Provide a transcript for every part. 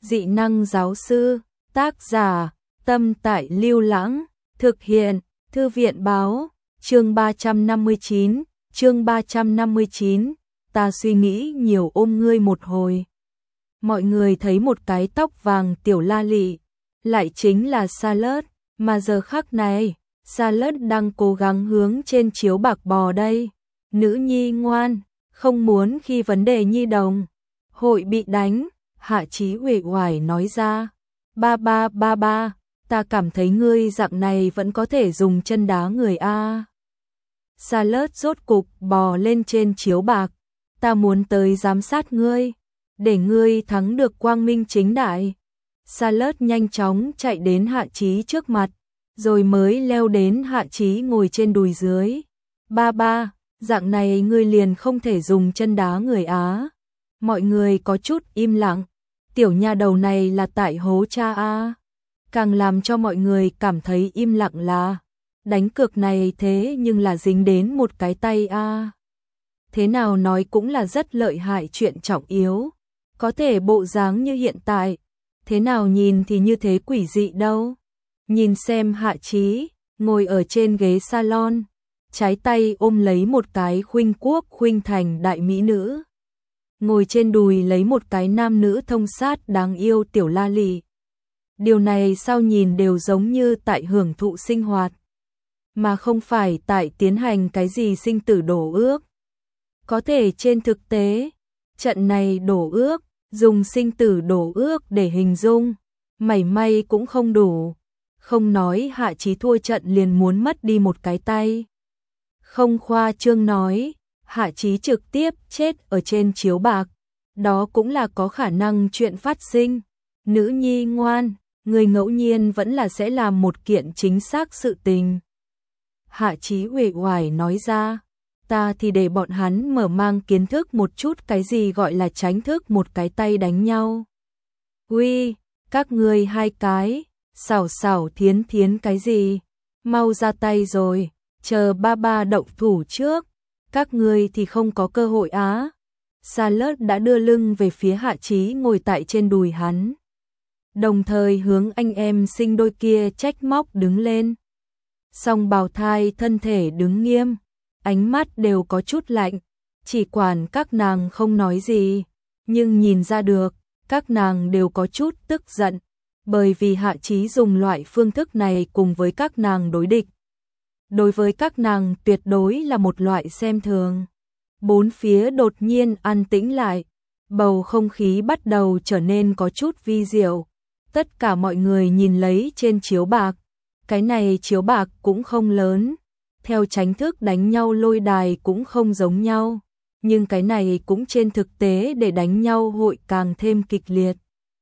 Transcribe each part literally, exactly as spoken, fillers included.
dị năng giáo sư, tác giả, Tâm Tại Lưu Lãng, thực hiện, Thư viện báo, chương ba trăm năm mươi chín, chương ba trăm năm mươi chín, ta suy nghĩ nhiều ôm ngươi một hồi. Mọi người thấy một cái tóc vàng tiểu la lị, lại chính là Charlotte, mà giờ khắc này, Charlotte đang cố gắng hướng trên chiếu bạc bò đây. Nữ nhi ngoan, không muốn khi vấn đề nhi đồng hội bị đánh, Hạ Chí uể oải nói ra. Ba ba ba ba, ta cảm thấy ngươi dạng này vẫn có thể dùng chân đá người a. Charlotte rốt cục bò lên trên chiếu bạc, ta muốn tới giám sát ngươi, để ngươi thắng được quang minh chính đại. Charlotte nhanh chóng chạy đến Hạ Chí trước mặt, rồi mới leo đến Hạ Chí ngồi trên đùi dưới. Ba ba, dạng này ngươi liền không thể dùng chân đá người á. Mọi người có chút im lặng, tiểu nha đầu này là tại hố cha a. Càng làm cho mọi người cảm thấy im lặng là, đánh cược này thế nhưng là dính đến một cái tay a. Thế nào nói cũng là rất lợi hại chuyện trọng yếu, có thể bộ dáng như hiện tại, thế nào nhìn thì như thế quỷ dị đâu. Nhìn xem Hạ Chí, ngồi ở trên ghế salon, trái tay ôm lấy một cái khuynh quốc khuynh thành đại mỹ nữ. Ngồi trên đùi lấy một cái nam nữ thông sát đáng yêu tiểu la lị. Điều này sao nhìn đều giống như tại hưởng thụ sinh hoạt, mà không phải tại tiến hành cái gì sinh tử đổ ước. Có thể trên thực tế, trận này đổ ước, dùng sinh tử đổ ước để hình dung, mảy may cũng không đủ. Không nói Hạ Chí thua trận liền muốn mất đi một cái tay. Không khoa trương nói, Hạ Chí trực tiếp chết ở trên chiếu bạc, đó cũng là có khả năng chuyện phát sinh. Nữ nhi ngoan, người ngẫu nhiên vẫn là sẽ làm một kiện chính xác sự tình. Hạ Chí uể oải nói ra, ta thì để bọn hắn mở mang kiến thức một chút cái gì gọi là tránh thức một cái tay đánh nhau. Uy, các ngươi hai cái, xảo xảo thiến thiến cái gì, mau ra tay rồi, chờ ba ba động thủ trước, các ngươi thì không có cơ hội á. Charlotte đã đưa lưng về phía Hạ Chí ngồi tại trên đùi hắn, đồng thời hướng anh em sinh đôi kia trách móc đứng lên. Song bào thai thân thể đứng nghiêm, ánh mắt đều có chút lạnh, chỉ quản các nàng không nói gì, nhưng nhìn ra được, các nàng đều có chút tức giận, bởi vì Hạ Chí dùng loại phương thức này cùng với các nàng đối địch. Đối với các nàng tuyệt đối là một loại xem thường. Bốn phía đột nhiên an tĩnh lại, bầu không khí bắt đầu trở nên có chút vi diệu. Tất cả mọi người nhìn lấy trên chiếu bạc, cái này chiếu bạc cũng không lớn, theo tránh thức đánh nhau lôi đài cũng không giống nhau, nhưng cái này cũng trên thực tế để đánh nhau hội càng thêm kịch liệt.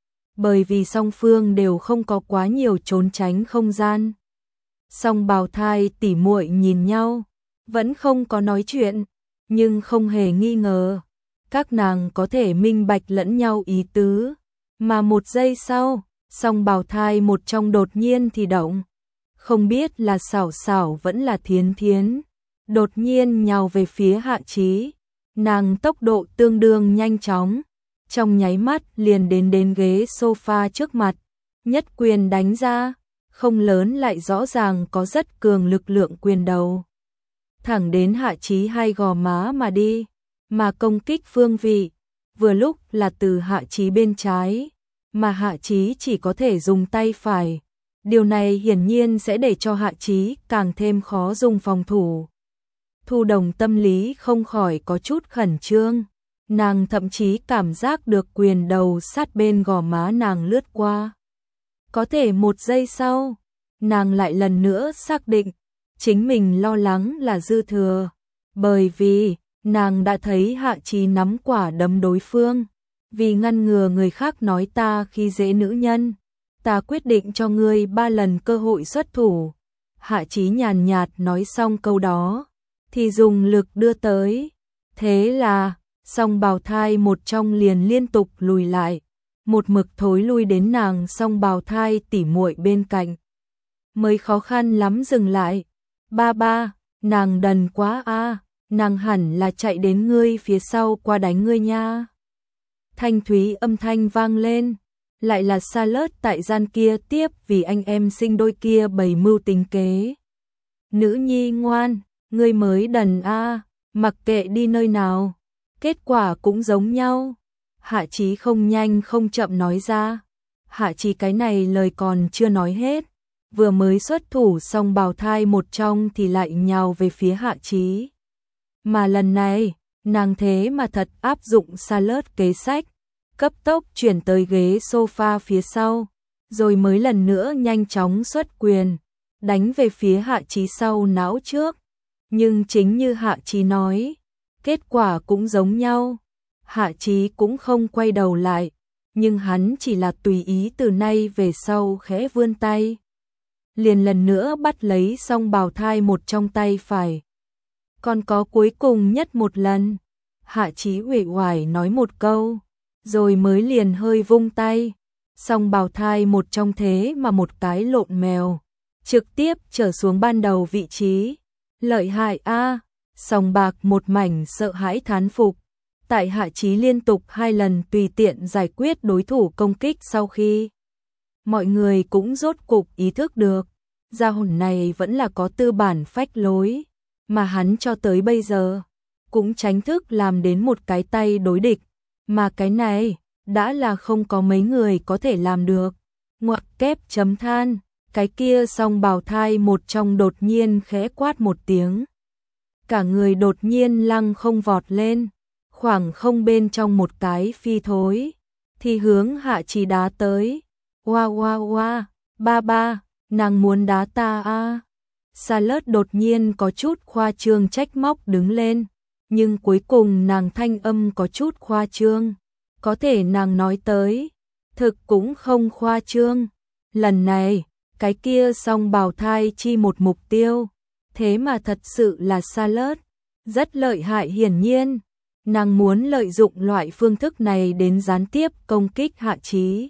Bởi vì song phương đều không có quá nhiều trốn tránh không gian. Song bào thai tỉ muội nhìn nhau, vẫn không có nói chuyện, nhưng không hề nghi ngờ, các nàng có thể minh bạch lẫn nhau ý tứ. Mà một giây sau, song bào thai một trong đột nhiên thì động, không biết là xảo xảo vẫn là thiến thiến, đột nhiên nhào về phía Hạ Chí. Nàng tốc độ tương đương nhanh chóng, trong nháy mắt liền đến đến ghế sofa trước mặt, nhất quyền đánh ra, không lớn lại rõ ràng có rất cường lực lượng quyền đầu, thẳng đến Hạ Chí hai gò má mà đi, mà công kích phương vị vừa lúc là từ Hạ Chí bên trái, mà Hạ Chí chỉ có thể dùng tay phải. Điều này hiển nhiên sẽ để cho Hạ Chí càng thêm khó dùng phòng thủ. Thu Đồng tâm lý không khỏi có chút khẩn trương, nàng thậm chí cảm giác được quyền đầu sát bên gò má nàng lướt qua. Có thể một giây sau, nàng lại lần nữa xác định, chính mình lo lắng là dư thừa, bởi vì nàng đã thấy Hạ Chí nắm quả đấm đối phương, vì ngăn ngừa người khác nói ta khi dễ nữ nhân, ta quyết định cho ngươi ba lần cơ hội xuất thủ. Hạ Chí nhàn nhạt nói xong câu đó, thì dùng lực đưa tới. Thế là, song bào thai một trong liền liên tục lùi lại, một mực thối lui đến nàng song bào thai tỉ muội bên cạnh. Mới khó khăn lắm dừng lại. Ba ba, nàng đần quá a, nàng hẳn là chạy đến ngươi phía sau qua đánh ngươi nha. Thanh thúy âm thanh vang lên, lại là Charlotte tại gian kia tiếp vì anh em sinh đôi kia bày mưu tính kế. Nữ nhi ngoan, ngươi mới đần a, mặc kệ đi nơi nào, kết quả cũng giống nhau. Hạ Chí không nhanh không chậm nói ra. Hạ Chí cái này lời còn chưa nói hết, vừa mới xuất thủ xong bào thai một trong thì lại nhào về phía Hạ Chí. Mà lần này, nàng thế mà thật áp dụng Charlotte kế sách, cấp tốc chuyển tới ghế sofa phía sau, rồi mới lần nữa nhanh chóng xuất quyền, đánh về phía Hạ Chí sau não trước. Nhưng chính như Hạ Chí nói, kết quả cũng giống nhau. Hạ Chí cũng không quay đầu lại, nhưng hắn chỉ là tùy ý từ nay về sau khẽ vươn tay, liền lần nữa bắt lấy song bào thai một trong tay phải. Còn có cuối cùng nhất một lần. Hạ Chí uể oải nói một câu, rồi mới liền hơi vung tay, song bào thai một trong thế mà một cái lộn mèo, trực tiếp trở xuống ban đầu vị trí. Lợi hại a, song bạc một mảnh sợ hãi thán phục. Tại Hạ Chí liên tục hai lần tùy tiện giải quyết đối thủ công kích sau khi mọi người cũng rốt cục ý thức được, gia hồn này vẫn là có tư bản phách lối, mà hắn cho tới bây giờ cũng tránh thức làm đến một cái tay đối địch, mà cái này đã là không có mấy người có thể làm được. Ngoặc kép chấm than, cái kia song bào thai một trong đột nhiên khẽ quát một tiếng. Cả người đột nhiên lăng không vọt lên, khoảng không bên trong một cái phi thối, thì hướng Hạ Chí đá tới. Oa oa oa, ba ba, nàng muốn đá ta a. Charlotte đột nhiên có chút khoa trương trách móc đứng lên, nhưng cuối cùng nàng thanh âm có chút khoa trương, có thể nàng nói tới, thực cũng không khoa trương. Lần này, cái kia song bào thai chi một mục tiêu, thế mà thật sự là Charlotte, rất lợi hại hiển nhiên. Nàng muốn lợi dụng loại phương thức này đến gián tiếp công kích Hạ Chí.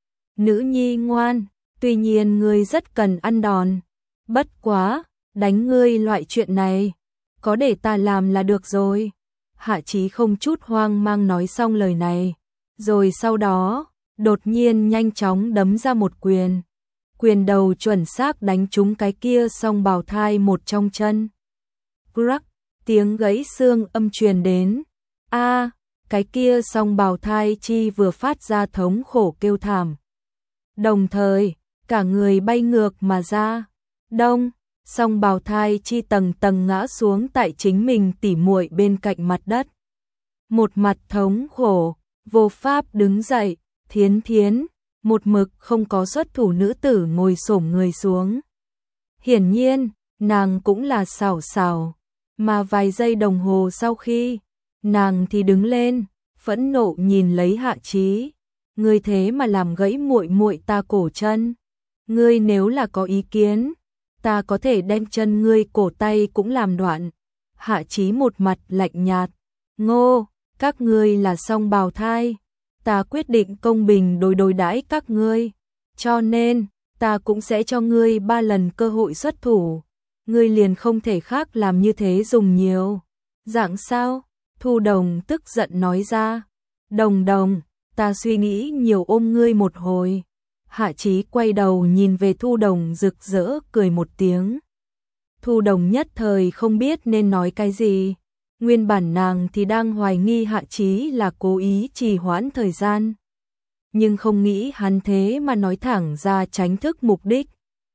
Nữ nhi ngoan, tuy nhiên ngươi rất cần ăn đòn, bất quá, đánh ngươi loại chuyện này, có để ta làm là được rồi. Hạ Chí không chút hoang mang nói xong lời này, rồi sau đó, đột nhiên nhanh chóng đấm ra một quyền. Quyền đầu chuẩn xác đánh trúng cái kia song bào thai một trong chân. Crack, tiếng gãy xương âm truyền đến. A, à, cái kia song bào thai chi vừa phát ra thống khổ kêu thảm. Đồng thời, cả người bay ngược mà ra. Đông, song bào thai chi tầng tầng ngã xuống tại chính mình tỉ muội bên cạnh mặt đất. Một mặt thống khổ, vô pháp đứng dậy, Thiến Thiến, một mực không có xuất thủ nữ tử ngồi xổm người xuống. Hiển nhiên, nàng cũng là xảo xảo, mà vài giây đồng hồ sau khi, nàng thì đứng lên, phẫn nộ nhìn lấy Hạ Chí. Ngươi thế mà làm gãy muội muội ta cổ chân. Ngươi nếu là có ý kiến, ta có thể đem chân ngươi cổ tay cũng làm đoạn. Hạ Chí một mặt lạnh nhạt. Ngô, các ngươi là song bào thai. Ta quyết định công bình đối đối đãi các ngươi. Cho nên, ta cũng sẽ cho ngươi ba lần cơ hội xuất thủ. Ngươi liền không thể khác làm như thế dùng nhiều. Dạng sao? Thu Đồng tức giận nói ra. Đồng Đồng, ta suy nghĩ nhiều ôm ngươi một hồi. Hạ Chí quay đầu nhìn về Thu Đồng rực rỡ cười một tiếng. Thu Đồng nhất thời không biết nên nói cái gì. Nguyên bản nàng thì đang hoài nghi Hạ Chí là cố ý trì hoãn thời gian. Nhưng không nghĩ hắn thế mà nói thẳng ra tránh thức mục đích.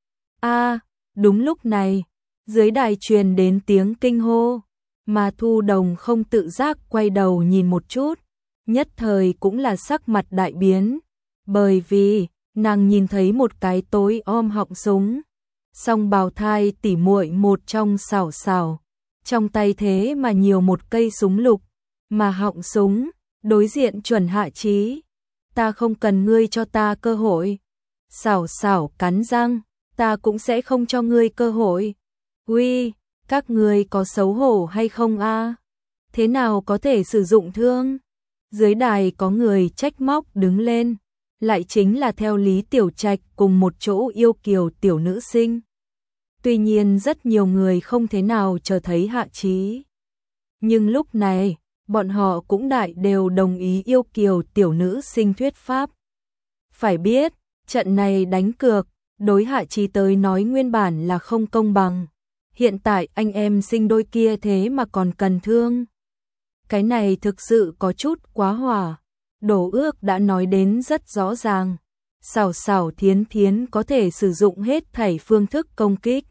A, à, đúng lúc này, dưới đài truyền đến tiếng kinh hô, mà Thu Đồng không tự giác quay đầu nhìn một chút, nhất thời cũng là sắc mặt đại biến, bởi vì nàng nhìn thấy một cái tối om họng súng, song bào thai tỉ muội một trong xảo xảo, trong tay thế mà nhiều một cây súng lục, mà họng súng đối diện chuẩn Hạ Chí. Ta không cần ngươi cho ta cơ hội. Xảo xảo cắn răng, ta cũng sẽ không cho ngươi cơ hội. Uy, các ngươi có xấu hổ hay không a? À? Thế nào có thể sử dụng thương? Dưới đài có người trách móc đứng lên, lại chính là theo Lý Tiểu Trạch cùng một chỗ yêu kiều tiểu nữ sinh. Tuy nhiên rất nhiều người không thế nào chờ thấy Hạ Chí. Nhưng lúc này, bọn họ cũng đại đều đồng ý yêu kiều tiểu nữ sinh thuyết pháp. Phải biết, trận này đánh cược, đối Hạ Chí tới nói nguyên bản là không công bằng. Hiện tại anh em sinh đôi kia thế mà còn cần thương. Cái này thực sự có chút quá hỏa. Đổ ước đã nói đến rất rõ ràng. Xảo xảo thiến thiến có thể sử dụng hết thảy phương thức công kích.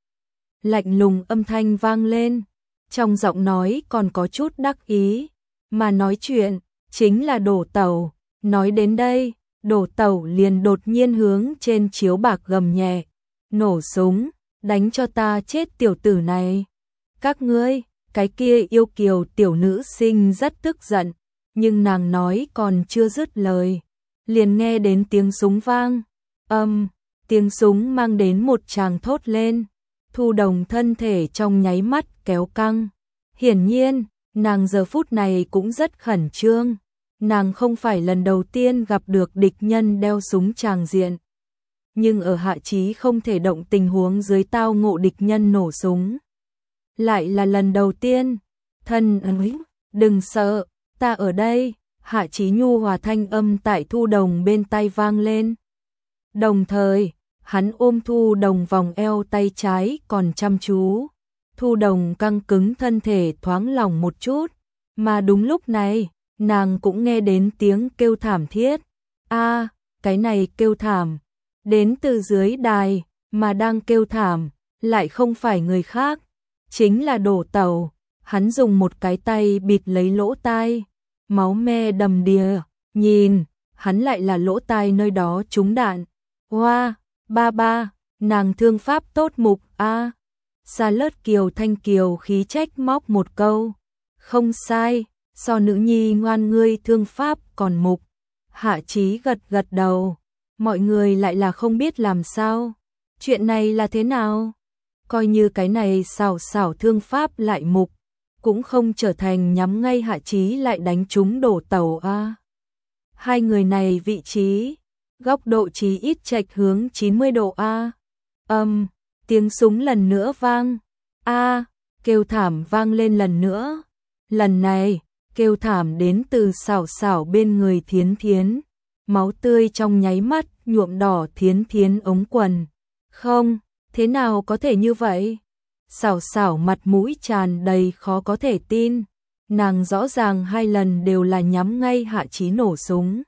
Lạnh lùng âm thanh vang lên. Trong giọng nói còn có chút đắc ý. Mà nói chuyện, chính là Đổ Tẩu. Nói đến đây, Đổ Tẩu liền đột nhiên hướng trên chiếu bạc gầm nhẹ. Nổ súng, đánh cho ta chết tiểu tử này. Các ngươi, cái kia yêu kiều tiểu nữ sinh rất tức giận. Nhưng nàng nói còn chưa dứt lời. Liền nghe đến tiếng súng vang. Âm, tiếng súng mang đến một tràng thốt lên. Thu Đồng thân thể trong nháy mắt kéo căng. Hiển nhiên, nàng giờ phút này cũng rất khẩn trương. Nàng không phải lần đầu tiên gặp được địch nhân đeo súng tràng diện. Nhưng ở Hạ Chí không thể động tình huống dưới tao ngộ địch nhân nổ súng. Lại là lần đầu tiên. Thân ơi, đừng sợ, ta ở đây. Hạ Chí nhu hòa thanh âm tại Thu Đồng bên tai vang lên. Đồng thời, hắn ôm Thu Đồng vòng eo tay trái còn chăm chú. Thu Đồng căng cứng thân thể thoáng lòng một chút. Mà đúng lúc này, nàng cũng nghe đến tiếng kêu thảm thiết. A, cái này kêu thảm. Đến từ dưới đài, mà đang kêu thảm, lại không phải người khác. Chính là Đổ Tẩu. Hắn dùng một cái tay bịt lấy lỗ tai. Máu me đầm đìa, nhìn, hắn lại là lỗ tai nơi đó trúng đạn. Hoa, ba ba, nàng thương pháp tốt mục a. Sa Lớt Kiều Thanh Kiều khí trách móc một câu. Không sai, so nữ nhi ngoan ngươi thương pháp còn mục. Hạ Chí gật gật đầu. Mọi người lại là không biết làm sao. Chuyện này là thế nào? Coi như cái này xảo xảo thương pháp lại mục. Cũng không trở thành nhắm ngay Hạ Chí lại đánh trúng Đổ Tẩu a. Hai người này vị trí, góc độ chí ít chệch hướng chín mươi độ a. Âm, tiếng súng lần nữa vang. A, kêu thảm vang lên lần nữa. Lần này, kêu thảm đến từ xảo xảo bên người Thiến Thiến. Máu tươi trong nháy mắt nhuộm đỏ Thiến Thiến ống quần. Không, thế nào có thể như vậy? Xảo xảo mặt mũi tràn đầy khó có thể tin. Nàng rõ ràng hai lần đều là nhắm ngay Hạ Chí nổ súng.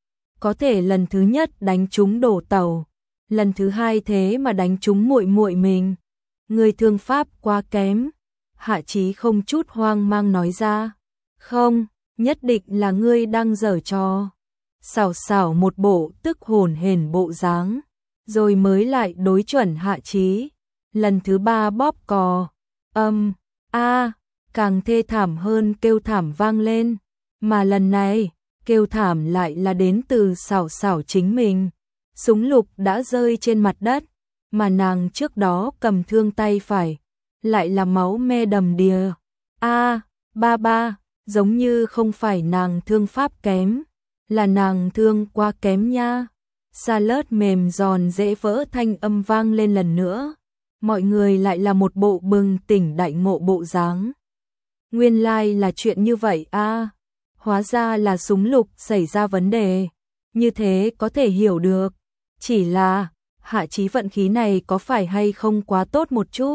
Có thể lần thứ nhất đánh trúng Đổ Tẩu, lần thứ hai thế mà đánh trúng muội muội mình. Người thương pháp quá kém. Hạ Chí không chút hoang mang nói ra. Không, nhất định là ngươi đang giở trò. Xảo xảo một bộ tức hồn hển bộ dáng, rồi mới lại đối chuẩn Hạ Chí. Lần thứ ba bóp cò. Âm, a, càng thê thảm hơn kêu thảm vang lên. Mà lần này, kêu thảm lại là đến từ xảo xảo chính mình. Súng lục đã rơi trên mặt đất, mà nàng trước đó cầm thương tay phải, lại là máu me đầm đìa. A, ba ba, giống như không phải nàng thương pháp kém, là nàng thương quá kém nha. Sa Lớt mềm giòn dễ vỡ thanh âm vang lên lần nữa. Mọi người lại là một bộ bừng tỉnh đại ngộ bộ dáng. Nguyên lai like là chuyện như vậy a. À, hóa ra là súng lục xảy ra vấn đề. Như thế có thể hiểu được. Chỉ là, Hạ Chí vận khí này có phải hay không quá tốt một chút?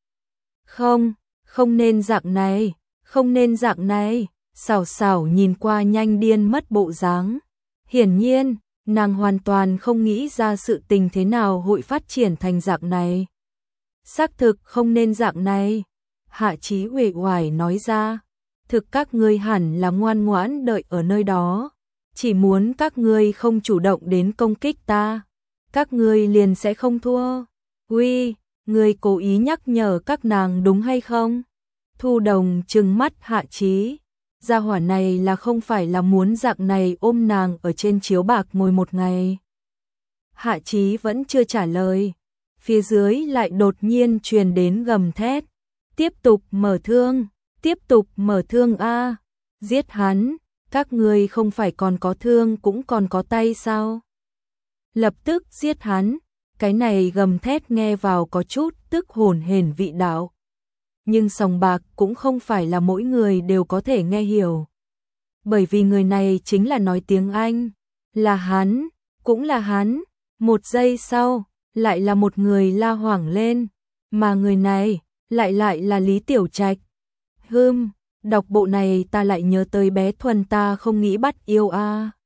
Không, không nên dạng này, không nên dạng này. Xảo xảo nhìn qua nhanh điên mất bộ dáng. Hiển nhiên, nàng hoàn toàn không nghĩ ra sự tình thế nào hội phát triển thành dạng này. Xác thực không nên dạng này. Hạ Chí uể oải nói ra. Thực các ngươi hẳn là ngoan ngoãn đợi ở nơi đó. Chỉ muốn các ngươi không chủ động đến công kích ta, các ngươi liền sẽ không thua. Uy, ngươi cố ý nhắc nhở các nàng đúng hay không? Thu Đồng trừng mắt Hạ Chí. Gia hỏa này là không phải là muốn dạng này ôm nàng ở trên chiếu bạc ngồi một ngày. Hạ Chí vẫn chưa trả lời. Phía dưới lại đột nhiên truyền đến gầm thét. Tiếp tục mở thương, tiếp tục mở thương a, giết hắn, các ngươi không phải còn có thương cũng còn có tay sao? Lập tức giết hắn. Cái này gầm thét nghe vào có chút tức hồn hển vị đạo. Nhưng sòng bạc cũng không phải là mỗi người đều có thể nghe hiểu. Bởi vì người này chính là nói tiếng Anh, là hắn, cũng là hắn. Một giây sau, lại là một người la hoảng lên, mà người này lại lại là Lý Tiểu Trạch. Hừm, đọc bộ này ta lại nhớ tới bé Thuần ta không nghĩ bắt yêu a. À.